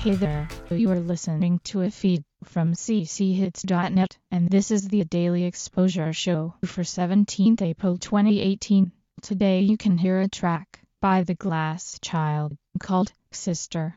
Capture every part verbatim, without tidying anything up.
Hey there, you are listening to a feed from c c hits dot net, and this is the Daily Exposure Show for seventeenth April twenty eighteen. Today you can hear a track by The Glass Child called Sister.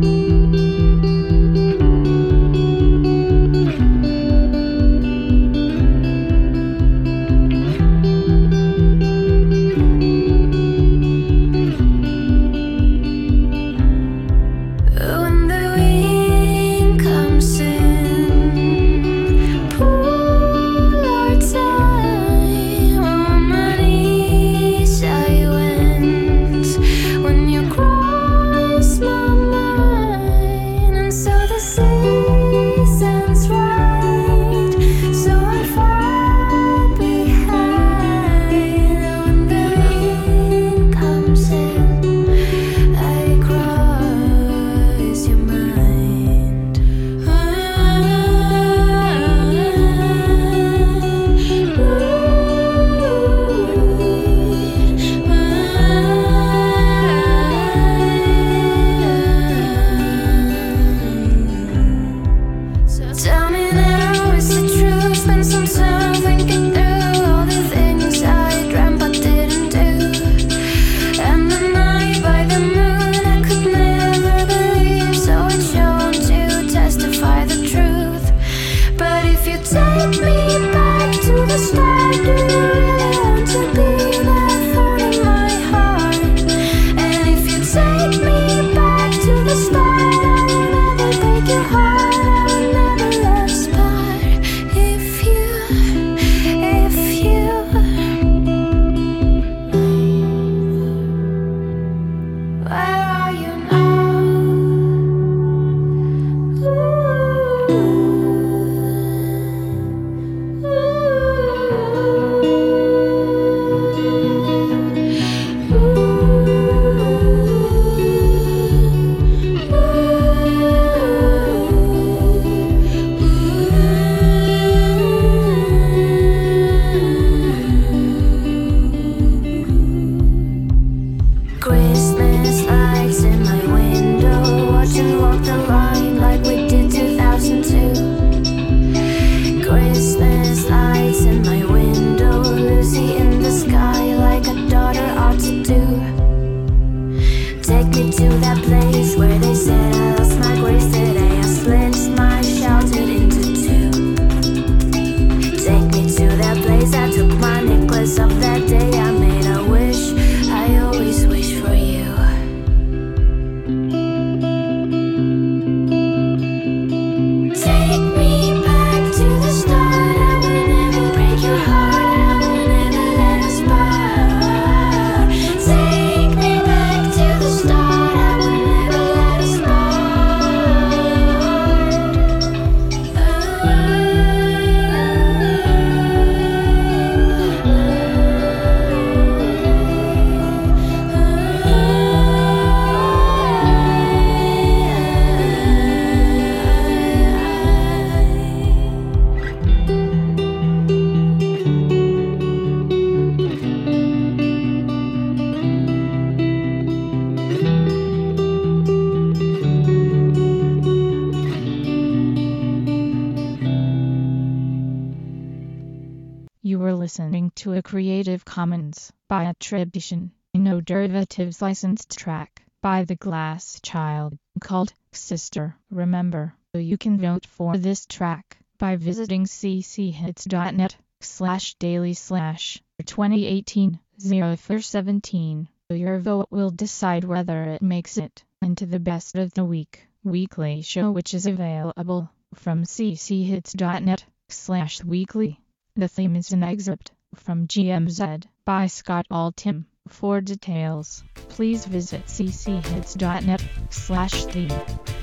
Christmas lights in my window, watching walk the line like we did two thousand two. Christmas lights in my window, Lucy in the sky like a daughter ought to do. Take me to that place where they said I lost my grace today. I split my shouted into two. Take me to that place I took my necklace off that day. I made a wish, I always wish for you. Take me back to the start. I will never break your heart. I will never let us part. Take me back to the start. I will never let us You were listening to a Creative Commons by attribution, no derivatives licensed track by The Glass Child called Sister. Remember, you can vote for this track by visiting c c hits dot net slash daily slash twenty eighteen oh four seventeen. Your vote will decide whether it makes it into the Best of the Week weekly show, which is available from c c hits dot net slash weekly. The theme is an excerpt from G M Z by Scott Altham. For details, please visit c c hits dot net slash theme.